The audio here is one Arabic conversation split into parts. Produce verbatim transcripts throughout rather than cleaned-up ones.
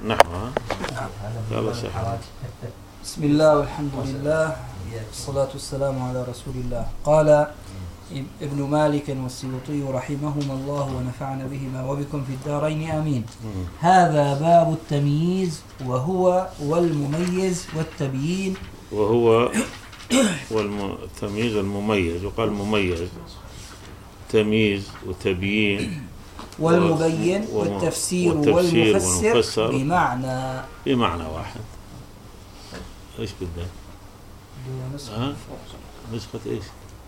نحوها. يلا شيخ. بسم الله والحمد لله والصلاة والسلام على رسول الله. قال ابن مالك والسيوطي رحمهما الله ونفعنا بهما وبكم في الدارين آمين. هذا باب التمييز وهو والمميز والتبيين. وهو والتمييز المميز، وقال مميز، تمييز وتبيين والمبين والتفسير, والتفسير والمفسر, والمفسر بمعنى بمعنى واحد. ايش بدنا؟ نسخة نسخة ايش؟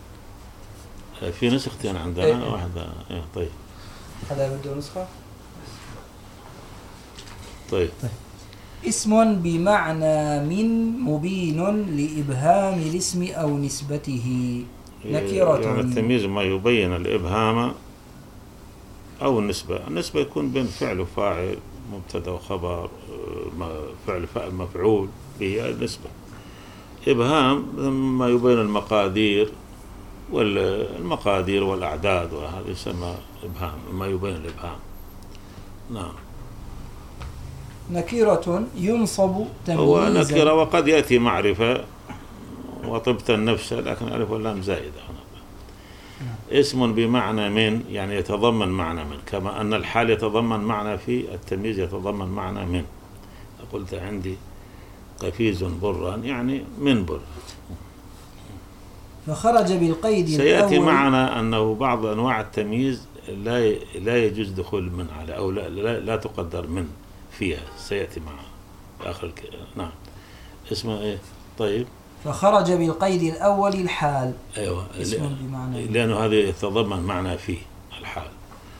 في نسختين عندنا. ايه واحدة. ايه طيب. هذا بده نسخة. طيب. طيب. اسم بمعنى من مبين لإبهام الاسم أو نسبته. نكرة يعني التمييز ما يبين الإبهام أو النسبة. النسبة يكون بين فعل وفاعل، مبتدا وخبر، فعل فاعل مفعول، هي النسبة. إبهام ما يبين المقادير والمقادير والأعداد، وهذا يسمى إبهام، ما يبين الإبهام. نعم. نكرة ينصب تمييزا. هو نكرة وقد يأتي معرفة وطبت النفس، لكن ألف واللام زائدة هنا. اسم بمعنى من، يعني يتضمن معنى من، كما أن الحال يتضمن معنى في، التمييز يتضمن معنى من. قلت عندي قفيز برا، يعني من بر. فخرج بالقيد سيأتي الأول. معنا أنه بعض أنواع التمييز لا لا يجوز دخول من على، أو لا, لا, لا تقدر من فيها، سيأتي معنا آخر الك... نعم. اسمه إيه؟ طيب. فخرج بالقيد الأول الحال. أيوة. اسم بمعنى، لأنه هذا يتضمن معنى فيه الحال.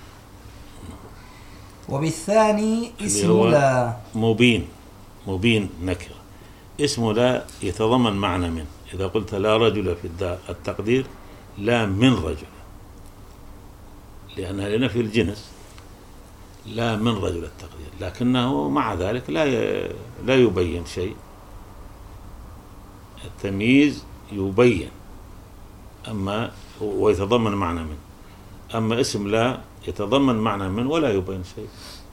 وبالثاني اسم لا مبين. مبين نكرة. اسم لا يتضمن معنى من. إذا قلت لا رجل في الدار، التقدير لا من رجل، لأنها لنفي الجنس. لا من رجل التقدير، لكنه مع ذلك لا لا يبين شيء. التمييز يبين أما ويتضمن معنى من، أما اسم لا يتضمن معنى من ولا يبين شيء.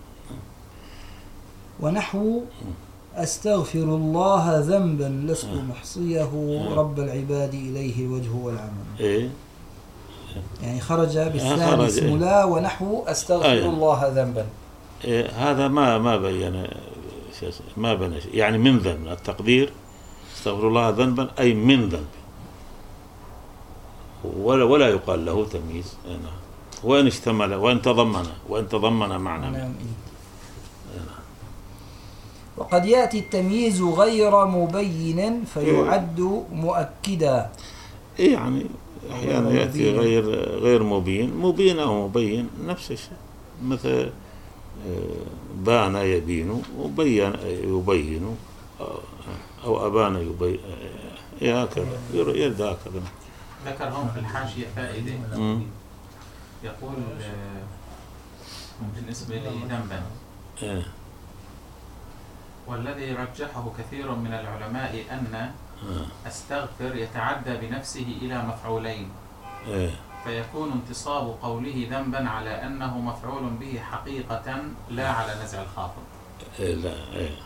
ونحو أستغفر الله ذنبا لست محصيه رب العباد إليه الوجه والعمل. إيه؟ يعني خرج بالثاني اسم لا ونحو أستغفر آه الله ذنبا. إيه؟ هذا ما ما بين ما بين يعني من ذنب. التقدير استغفر الله ذنبا أي من ذنب، ولا ولا يقال له تمييز. وإن اشتمل وإن تضمن وإن تضمن معنى من. وقد يأتي التمييز غير مبين فيعد مؤكدا. إيه يعني أحيانا يأتي غير غير مبين، مبين أو مبين نفس الشيء. مثل بان يبين وبين يبين، أو أبان يبين، هكذا يرد هكذا. ذكر هون في الحاشية فائدة، يقول بالنسبة لي ذنبا، والذي رجحه كثير من العلماء أن أستغفر يتعدى بنفسه إلى مفعولين، فيكون انتصاب قوله ذنبا على أنه مفعول به حقيقة لا على نزع الخافض. لا إيه.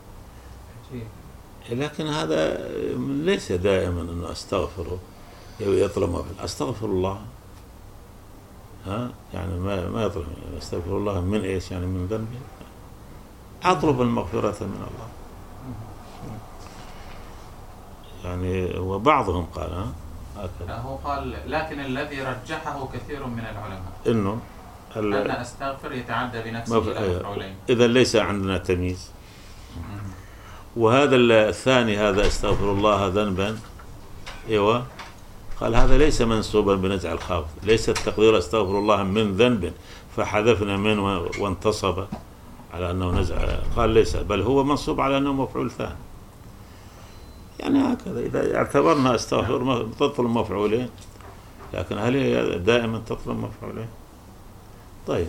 لكن هذا ليس دائما أنه أستغفره يطلب أستغفر الله، ها يعني ما ما يطلب أستغفر الله من إيش، يعني من ذنبي، أطلب المغفرة من الله. يعني وبعضهم قال ها هكذا، هو قال لكن الذي رجحه كثير من العلماء إنه أن أستغفر يتعدى بنفسه إلى مفعولين، إذا ليس عندنا تمييز. وهذا الثاني هذا استغفر الله ذنبا، ايوه، قال هذا ليس منصوبا بنزع الخافض، ليس التقدير استغفر الله من ذنب فحذفنا من وانتصب على انه نزع، قال ليس، بل هو منصوب على انه مفعول ثاني. يعني هكذا اذا اعتبرنا استغفر تطلب مفعولين، لكن هل هي دائما تطلب مفعولين؟ طيب.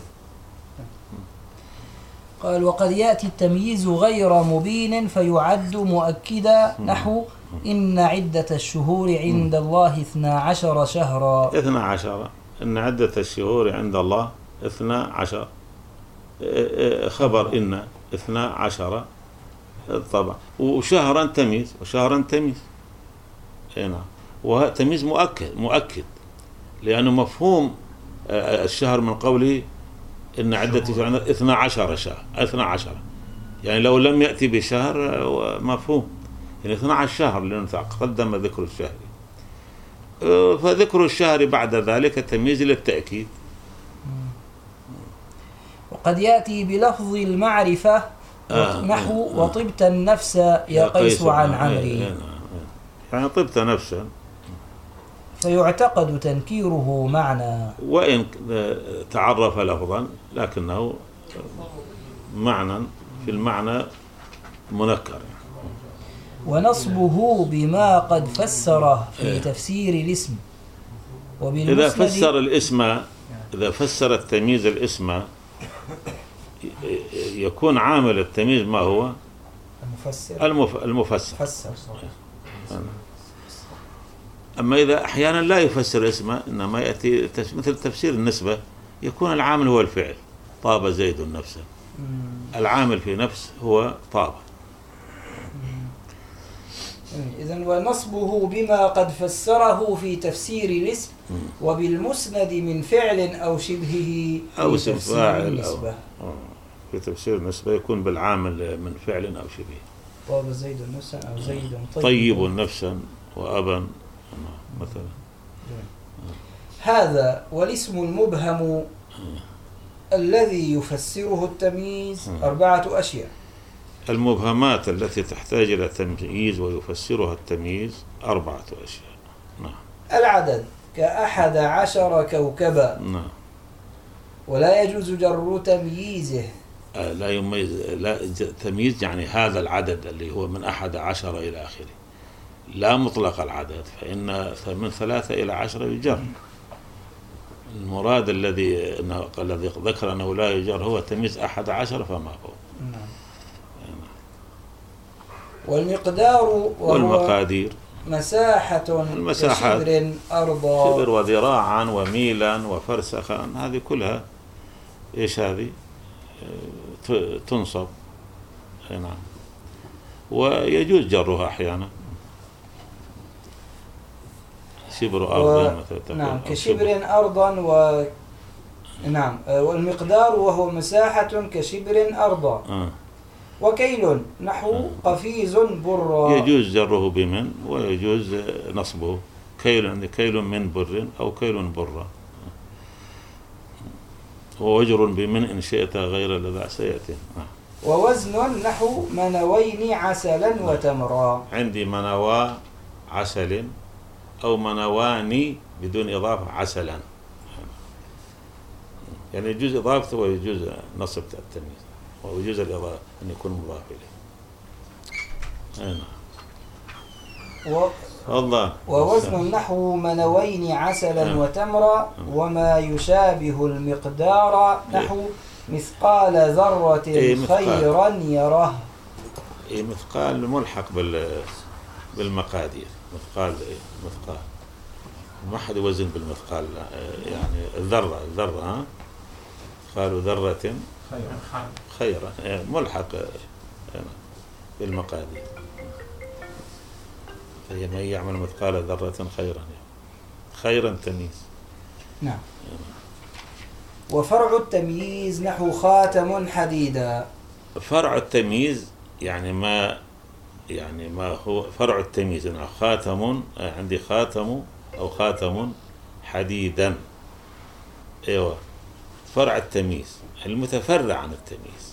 قال وقد يأتي التمييز غير مبين فيعد مؤكدا، نحو إن عدة الشهور عند الله اثنا عشر شهرا. اثنا عشر، إن عدة الشهور عند الله اثنا عشر، خبر إن اثنا عشر طبعا، وشهرا تمييز، وشهرا تمييز. اي نعم، وتمييز مؤكد مؤكد لأنه مفهوم الشهر من قوله إن عدة شهور اثنا عشر شهر، اثنا عشر يعني لو لم يأتي بشهر مفهوم يعني اثنا عشر شهر لأنه تقدم ذكر الشهر، فذكر الشهر بعد ذلك تمييز للتأكيد. وقد يأتي بلفظ المعرفة آه نحو آه وطبت النفس يا قيس عن عمري، يعني طبت نفسا، فيعتقد تنكيره معنى، وإن تعرف لفظا لكنه معنى في المعنى منكر. ونصبه بما قد فسره في تفسير الاسم. إذا فسر الاسم، إذا فسر التمييز الاسم يكون عامل التمييز ما هو المفسر المف... المفسر فسر. أما إذا أحيانا لا يفسر الاسم إنما يأتي مثل تفسير النسبة، يكون العامل هو الفعل، طاب زيد نفسه، العامل في نفس هو طاب. إذن ونصبه بما قد فسره في تفسير الاسم، وبالمسند من فعل أو شبهه أو في اسم فاعل أو في تفسير النسبة يكون بالعامل من فعل أو شبهه. طاب زيد نفسا أو زيد طيب, طيب نفسا وأبا مثلا. هذا والاسم المبهم الذي يفسره التمييز أربعة أشياء. المبهمات التي تحتاج إلى تمييز ويفسرها التمييز أربعة أشياء. نعم. العدد كأحد عشر كوكبا. نعم. ولا يجوز جر تمييزه. آه لا يميز، لا تمييز يعني هذا العدد اللي هو من أحد عشر إلى آخره، لا مطلق العدد، فإن من ثلاثة إلى عشرة يجر. المراد الذي الذي ذكر أنه لا يجر هو تمييز أحد عشر فما هو. نعم. والمقدار وهو والمقادير مساحة المساحات كشبر أرضا، شبر وذراعا وميلا وفرسخا، هذه كلها إيش هذه تنصب. نعم. ويجوز جرها أحيانا، شبر أرضا مثلا. نعم كشبر أرضا و نعم. والمقدار وهو مساحة كشبر أرضا. آه. وكيل نحو قفيز برا، يجوز جره بمن ويجوز نصبه. كيل عندي كيل من بر أو كيل برا، ووجر بمن إن شئت غير الذي سيأتي. ووزن نحو منوين عسلا وتمرا، عندي منوى عسل أو منواني بدون إضافة عسلا، يعني يجوز إضافته ويجوز نصب التمييز، ويجوز الإضافة أن يكون مضاف إليه. و... الله. ووزن نحو منوين عسلا نعم. وتمرا. وما يشابه المقدار نحو مثقال ذرة إيه خيرا يره. إيه مثقال ملحق بال بالمقادير. مثقال إيه مثقال ما حد يوزن بالمثقال، يعني الذرة الذرة ها قالوا ذرة خيرا خيرا يعني ملحق بالمقادير، فهي من يعمل مثقال ذرة خيرا يعني. خيرا تمييز. نعم. وفرع التمييز نحو خاتم حديدا. فرع التمييز يعني ما يعني ما هو فرع التمييز. أنا خاتم عندي خاتم أو خاتم حديدا. أيوة فرع التمييز المتفرع عن التمييز،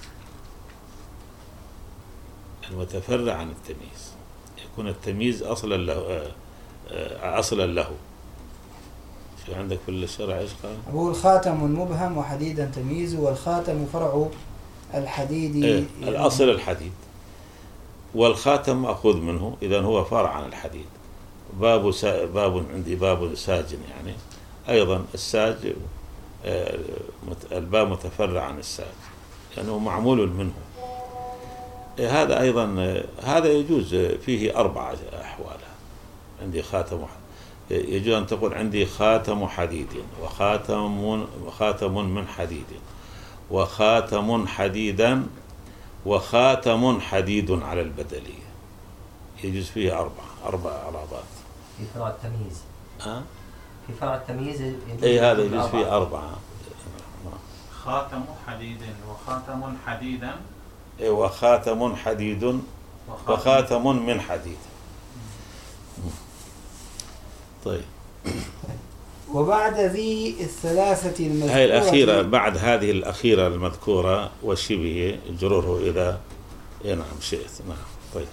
المتفرع عن التمييز يكون التمييز أصلا له أصلا له. في عندك في الشرع إيش قال؟ هو الخاتم مبهم وحديدا تمييز، والخاتم فرع الحديد. إيه الأصل الحديد، والخاتم مأخوذ منه، إذن هو فرع عن الحديد. باب سا باب عندي باب ساج، يعني أيضا الساج الباب متفرع عن الساج لأنه معمول منه. هذا أيضا هذا يجوز فيه أربعة أحوال. عندي خاتم يجوز أن تقول عندي خاتم حديد وخاتم وخاتم من حديد وخاتم حديدا وخاتم حديد على البدلية، يجوز فيه أربعة أربع إعرابات. في فرع التمييز. أه؟ في فرع التمييز أي هذا يجوز فيه أربعة. خاتم حديد وخاتم حديدا. أي وخاتم حديد وخاتم, وخاتم من حديد. طيب. وبعد ذي الثلاثة المذكورة، هاي الأخيرة، بعد هذه الأخيرة المذكورة وشبه جروره إذا نعم شئت. نعم. طيب.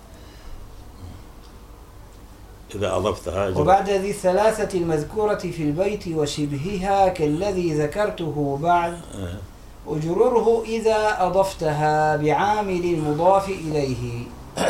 إذا أضفتها جرور. وبعد ذي الثلاثة المذكورة في البيت وشبهها كالذي ذكرته بعد، وجروره إذا أضفتها بعامل المضاف إليه.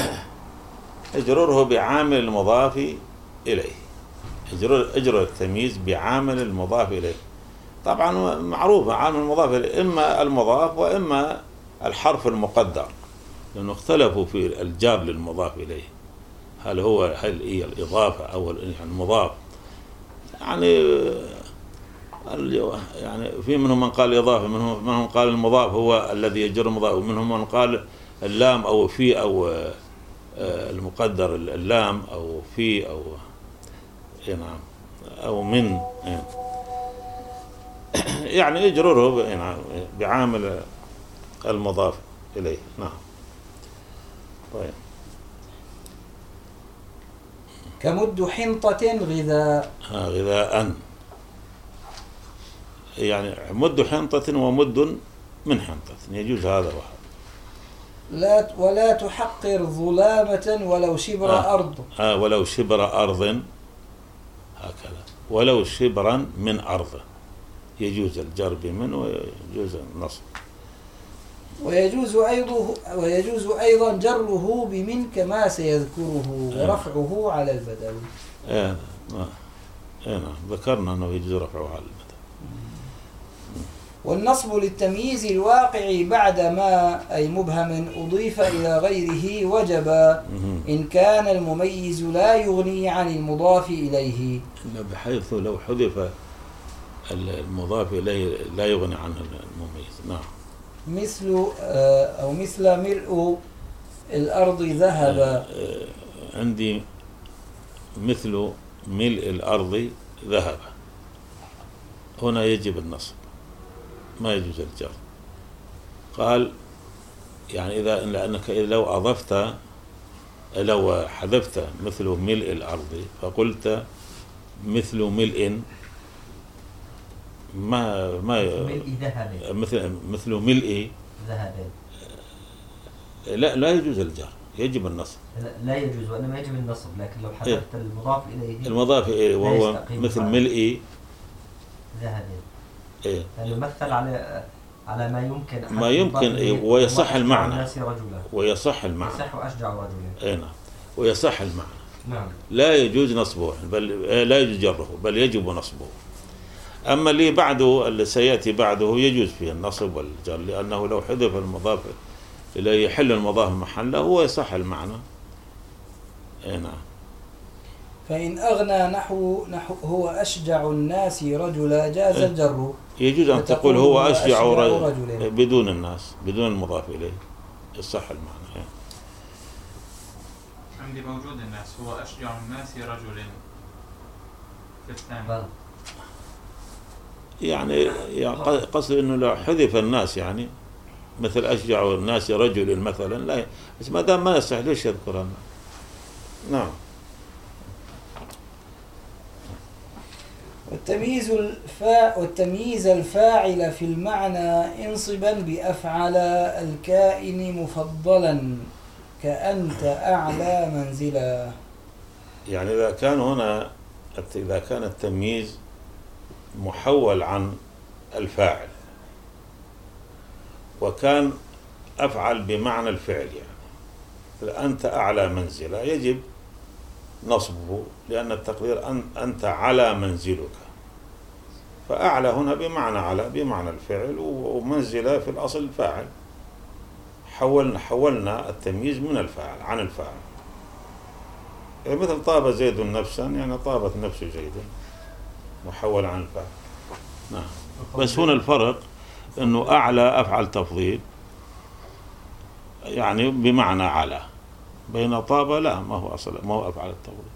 جروره بعامل المضاف إليه. اجرر اجرر التمييز بعامل المضاف إليه. طبعا معروف عامل المضاف إليه إما المضاف وإما الحرف المقدر، لأنه اختلفوا في الجار للمضاف إليه، هل هو هل هي الإضافة أو المضاف. يعني يعني في منهم من قال الإضافة، منهم منهم قال المضاف هو الذي يجر المضاف، ومنهم من قال اللام أو في أو المقدر اللام أو في أو نعم أو من، يعني يجرره يعني بعامل المضاف إليه. نعم. طيب. كمد حنطة غذاء. آه غذاء، يعني مد حنطة ومد من حنطة يجوز هذا واحد. لا ولا تحقر ظلامة ولو شبر آه. أرض. آه ولو شبر أرض، هكذا ولو شبرا من أرض يجوز الجر بمن ويجوز النصب. ويجوز أيضا ويجوز أيضا جره بمن كما سيذكره، ورفعه على البدل. آه. آه. آه. نعم ذكرنا أنه يجوز رفعه على البدل. والنصب للتمييز الواقع بعد ما أي مبهم أضيف إلى غيره وجب إن كان المميز لا يغني عن المضاف إليه، بحيث لو حذف المضاف إليه لا يغني عنه المميز. نعم. مثل أو مثل ملء الأرض ذهب. عندي مثل ملء الأرض ذهب، هنا يجب النصب ما يجوز الجر. قال يعني إذا لأنك لو أضفت لو حذفت مثل ملء الأرض فقلت مثل ملء ما ما ملء ذهب، مثل مثل ملء ذهب، لا لا يجوز الجر، يجب النصب. لا يجوز وإنما يجب النصب، لكن لو حذفت إيه؟ المضاف إليه المضاف إليه وهو مثل ملء ذهب، إيه؟ يعني يمثل على على ما يمكن ما يمكن إيه؟ ويصح المعنى ويصح المعنى يصح وأشجع رجلا. إيه نعم ويصح المعنى. نعم. لا يجوز نصبه بل لا يجوز جره بل يجب نصبه. أما اللي بعده اللي سيأتي بعده يجوز فيه النصب والجر، لأنه لو حذف المضاف إليه يحل المضاف محله هو يصح المعنى. إيه نعم. فإن أغنى نحو نحو هو أشجع الناس رجلا جاز الجر. يجوز أن تقول هو أشجع رجل بدون الناس بدون المضاف إليه يصح المعنى. عندي موجود الناس هو أشجع الناس رجل في الثاني. يعني قصد إنه لو حذف الناس يعني مثل أشجع الناس رجل مثلا لا، بس ما دام ما يصح ليش يذكرها؟ نعم. والتمييز الفا والتمييز الفاعل في المعنى انصبا بأفعل الكائن مفضلا كأنت أعلى منزلا. يعني إذا كان هنا إذا كان التمييز محول عن الفاعل وكان أفعل بمعنى الفعل، يعني أنت أعلى منزلا يجب نصبه، لأن التقدير أن أنت على منزلك، فأعلى هنا بمعنى على بمعنى الفعل، ومنزلة في الأصل الفاعل. حولنا حولنا التمييز من الفاعل عن الفاعل، يعني مثل طاب زيد نفسا يعني طابت نفس زيد محول عن الفاعل. نعم. بس هنا الفرق أنه أعلى أفعل تفضيل يعني بمعنى على. بين طاب لا، ما هو أصلا، ما هو أفعل التفضيل.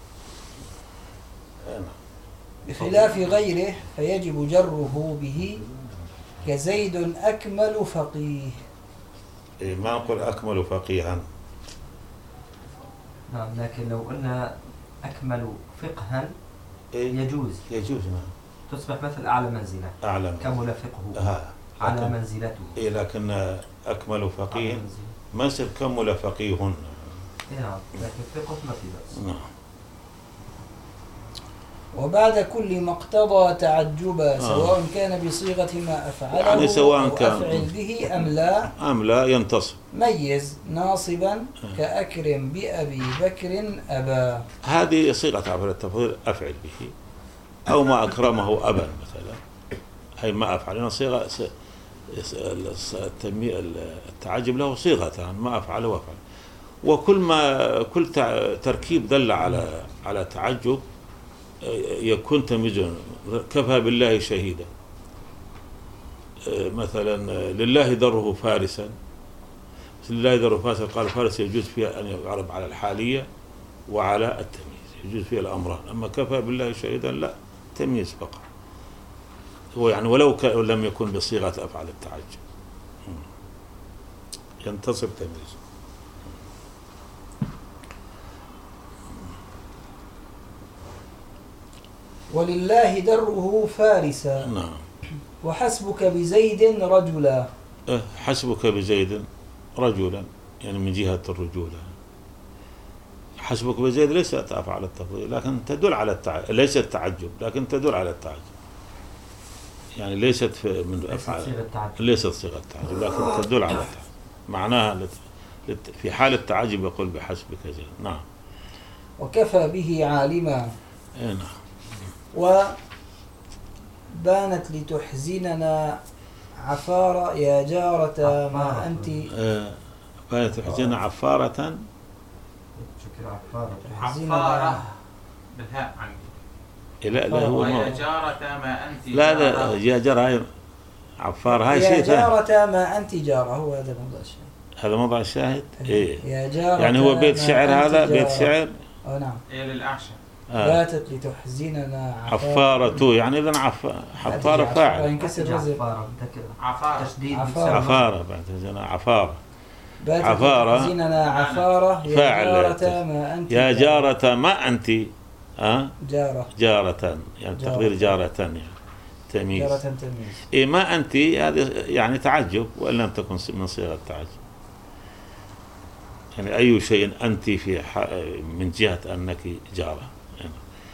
بخلاف غيره فيجب جره به، كزيد أكمل فقيه. إيه، ما نقول أكمل فقيها. نعم، لكن لو قلنا أكمل فقها إيه؟ يجوز يجوز نعم. تصبح مثل أعلى منزلة. أعلى كمل فقهه آه. على منزلته. إيه، لكن أكمل فقيه ما يصير كمل فقيه. إيه نعم، لكن فقه ما في بأس. نعم. وبعد كل ما اقتضى تعجبا، سواء كان بصيغة ما أفعله يعني سواء أو كان أفعل به أم لا، أم لا ينتصب. ميز ناصبا كأكرم بأبي بكر أبا. هذه صيغة أفعل التفضيل، أفعل به أو ما أكرمه أبا مثلا، هي ما أفعل. هنا صيغة التعجب له صيغتان، ما أفعل وأفعل. وكل ما كل تركيب دل على على تعجب يكون تمييزا. كفى بالله شهيدا مثلا، لله دره فارسا. لله دره فارسا، قال فارس يجوز فيها أن يعرب على الحالية وعلى التمييز، يجوز فيها الأمران. أما كفى بالله شهيدا لا، تمييز فقط. هو يعني ولو لم يكن بصيغة أفعال التعجب ينتصب تمييزه. ولله دره فارسا. نعم. وحسبك بزيد رجلا. أه حسبك بزيد رجلا، يعني من جهة الرجولة. حسبك بزيد ليست أفعال التفضيل، لكن تدل على التعجب. ليست تعجب لكن تدل على التعجب، يعني ليست في من أفعال، ليست صيغة التعجب لكن تدل على التعجب. معناها في حال التعجب يقول بحسبك زيد. نعم. وكفى به عالما. اي نعم. وبانت لتحزننا عفارة يا جارة ما أنت. آه. بانت لتحزننا عفارة. شكرا. عفارة. عفارة بالهاء عندي. لا لا هو يا جارة ما أنت. لا لا يا جارة عفارة هاي شيء ثاني. يا جارة ما أنت جارة، هو هذا موضع الشاهد. هذا موضع الشاهد. إيه. يا جارة يعني هو بيت شعر، هذا بيت شعر. اه نعم. إيه للأعشى. آه. باتت لتحزننا عفارة، يعني إذن عف... حفارة فاعل. ينكسر رزق. عفارة. تشديد. عفارة بعد هنا عفارة. باتت عفارة. لتحزننا عفارة يا فاعل. جارة ما أنت. يا جارة ما أنت. أه؟ جارة. جارة، يعني جارة. تقدير جارة يعني تمييز. جارة تمييز. إيه ما أنت هذا يعني تعجب، وإن لم تكن من صيغة التعجب. يعني أي شيء أنت في من جهة أنك جارة. يعني.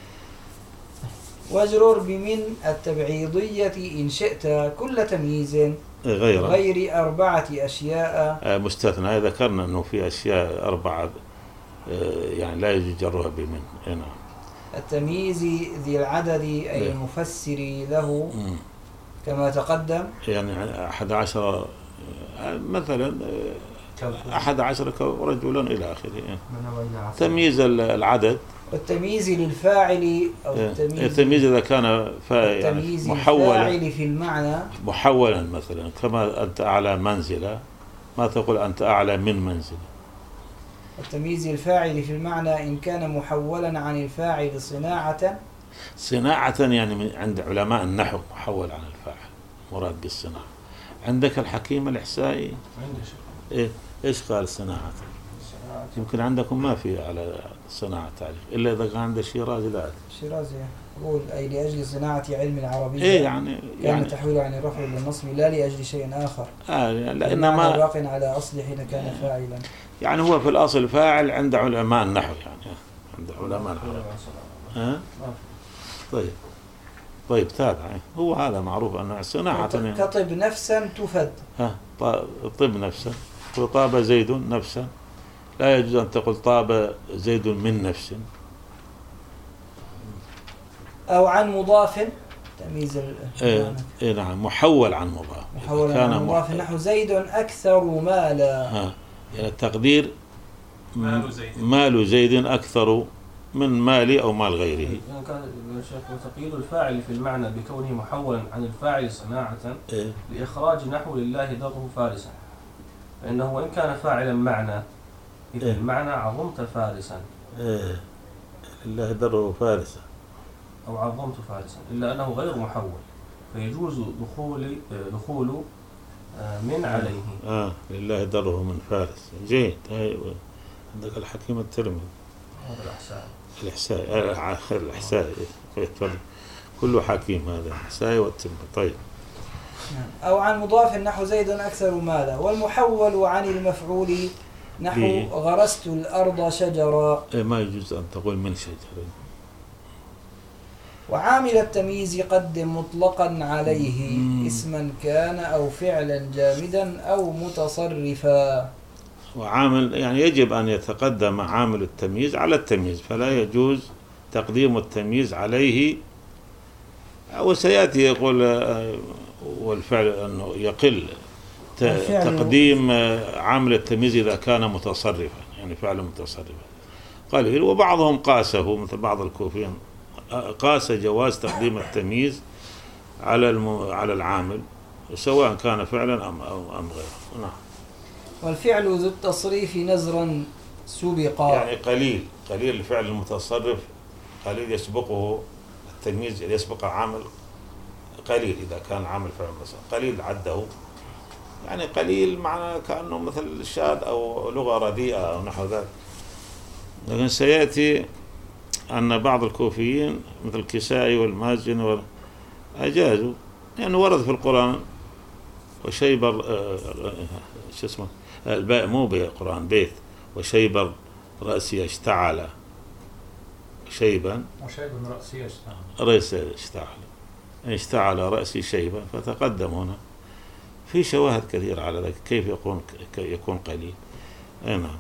واجرر بمن التبعيضية إن شئت كل تمييز غير غير أربعة أشياء مستثنى. ذكرنا أنه في أشياء أربعة يعني لا يجوز جرها بمن. نعم. التمييز ذي العدد أي المفسر له كما تقدم، يعني أحد عشر مثلا، أحد عشر رجلا إلى آخره. تمييز العدد. والتمييز للفاعل أو التمييز, التمييز إذا كان يعني محولا في المعنى، محولا مثلا كما أنت أعلى منزلة، ما تقول أنت أعلى من منزلة. التمييز الفاعل في المعنى إن كان محولا عن الفاعل صناعة. صناعة يعني من عند علماء النحو محول عن الفاعل مراد بالصناعة. عندك الحكيم الإحسائي إيه إيش قال صناعة؟ يمكن عندكم ما في على صناعة تعريف إلا إذا كان عند الشيرازي. لا الشيرازي يقول أي لأجل صناعة علم العربية. إيه يعني كان يعني تحويله عن الرفع للنصب لا لأجل شيء آخر. آه لأنما باق على أصل حين كان فاعلا. يعني هو في الأصل فاعل عند علماء النحو، يعني عند علماء النحو. ها؟ طيب طيب تابع. هو هذا معروف أنه صناعة. كطب نفسا تفد. ها طب نفسا. طاب زيد نفسا، لا يجوز أن تقول طاب زيد من نفس. أو عن مضاف تمييز. إيه, إيه نعم، محول عن مضاف. محول عن مضاف نحو زيد أكثر مالا. ها يعني التقدير مال زيد. مال زيد أكثر من مالي أو مال غيره. يعني كان تقييد الفاعل في المعنى بكونه محولا عن الفاعل صناعة إيه؟ لإخراج نحو لله دره فارسا. فإنه وإن كان فاعلا معنى إذا إيه. المعنى عظمت فارسا إيه لله دره فارسا أو عظمت فارسا إلا أنه غير محول فيجوز دخول دخول من عليه. آه لله دره من فارس. جيد. أيوة. عندك الحكيم الترمذي هذا الأحسان الإحساء الإحساء كله حكيم هذا الإحساء والترمذي. طيب. أو عن مضاف نحو زيد أكثر مالا. والمحول عن المفعول نحو بي. غرست الأرض شجرا. ما يجوز أن تقول من شجر. وعامل التمييز قدم مطلقا عليه مم. اسما كان أو فعلا جامدا أو متصرفا. وعامل يعني يجب أن يتقدم عامل التمييز على التمييز، فلا يجوز تقديم التمييز عليه. وسيأتي يقول والفعل أنه يقل تقديم عامل التمييز إذا كان متصرفا، يعني فعل متصرفا قليل. وبعضهم قاسه مثل بعض الكوفيين قاس جواز تقديم التمييز على على العامل سواء كان فعلا أم أم غيره. نعم. والفعل ذو التصريف نزرا سبقا، يعني قليل قليل الفعل المتصرف قليل يسبقه التمييز، يسبق عامل قليل إذا كان عامل فعل متصرف قليل عده، يعني قليل معناه كأنه مثل الشاذ أو لغة رديئة أو نحو ذلك. لكن سيأتي أن بعض الكوفيين مثل الكسائي والمازن أجازوا، لأنه يعني ورد في القرآن وشيبر شو اسمه الباء مو بالقرآن بيت وشيبر رأسي اشتعل شيبا وشيبا رأسي اشتعل رأسي اشتعل اشتعل رأسي شيبا، فتقدم هنا في شواهد كثيرة على ذلك كيف يكون يكون قليل. نعم.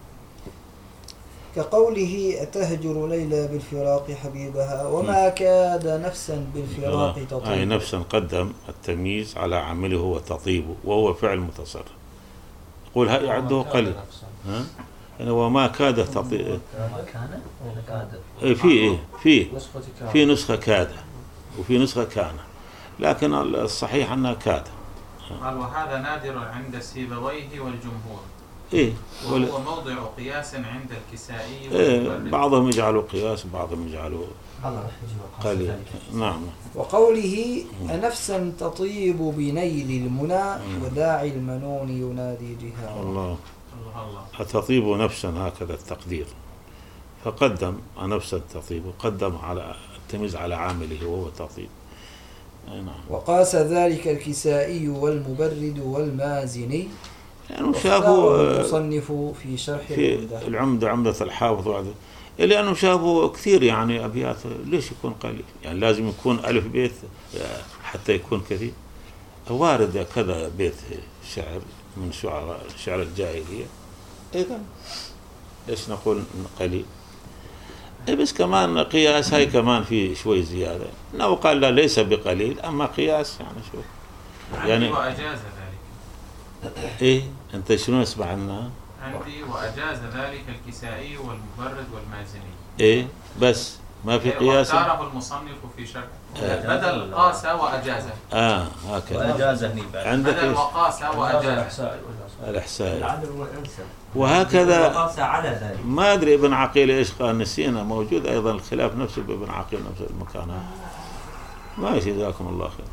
كقوله أتهجر ليلى بالفراق حبيبها وما كاد نفسا بالفراق تطيب. أي نفسا قدم التمييز على عمله وتطيب وهو فعل متصرف. يقول هل يعده قليل ها يعني وما كاد تطيب. ما كان ولا كاد في إيه في نسخة كان في نسخة كاد وفي نسخة كان، لكن الصحيح أنها كاد. قال وهذا نادر عند سيبويه والجمهور. إيه وهو موضع قياس عند الكسائي إيه والمبرد. بعضهم يجعلوا قياس بعضهم يجعلوا قليل. نعم. وقوله أنفسا تطيب بنيل المنى وداعي المنون ينادي جهارا. الله الله الله. أتطيب نفسا هكذا التقدير، فقدم نفسا تطيب وقدم على التمييز على عامله وهو تطيب. نعم. وقاس ذلك الكسائي والمبرد والمازني يعني شافوا المصنف في شرح في العمدة. العمدة عمدة الحافظ وعده إلا أنه شافوا كثير يعني أبيات ليش يكون قليل، يعني لازم يكون ألف بيت حتى يكون كثير. وارد كذا بيت شعر من شعراء شعر الجاهلية، إذا ليش نقول قليل؟ بس كمان قياس هاي كمان في شوي زيادة، إنه قال لا ليس بقليل، أما قياس يعني شو عندي يعني وأجاز ذلك. إيه أنت شنو اسمع عنها؟ عندي وأجاز ذلك الكسائي والمبرد والمازني. إيه بس ما في قياس. واختاره المصنف في شرح آه. بدل قاس وأجاز. آه هكذا وأجاز هني بعد عندك بدل إيش؟ وقاس وأجاز. الإحساء الإحساء. العدل والأنسب وهكذا وقاس على ذلك. ما أدري ابن عقيل إيش قال نسينا، موجود أيضا الخلاف نفسه بابن عقيل نفس المكان. ماشي جزاكم الله خير.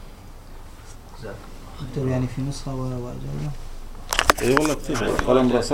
يعني في نسخة وأجازة. اي والله كتير قلم رصاص.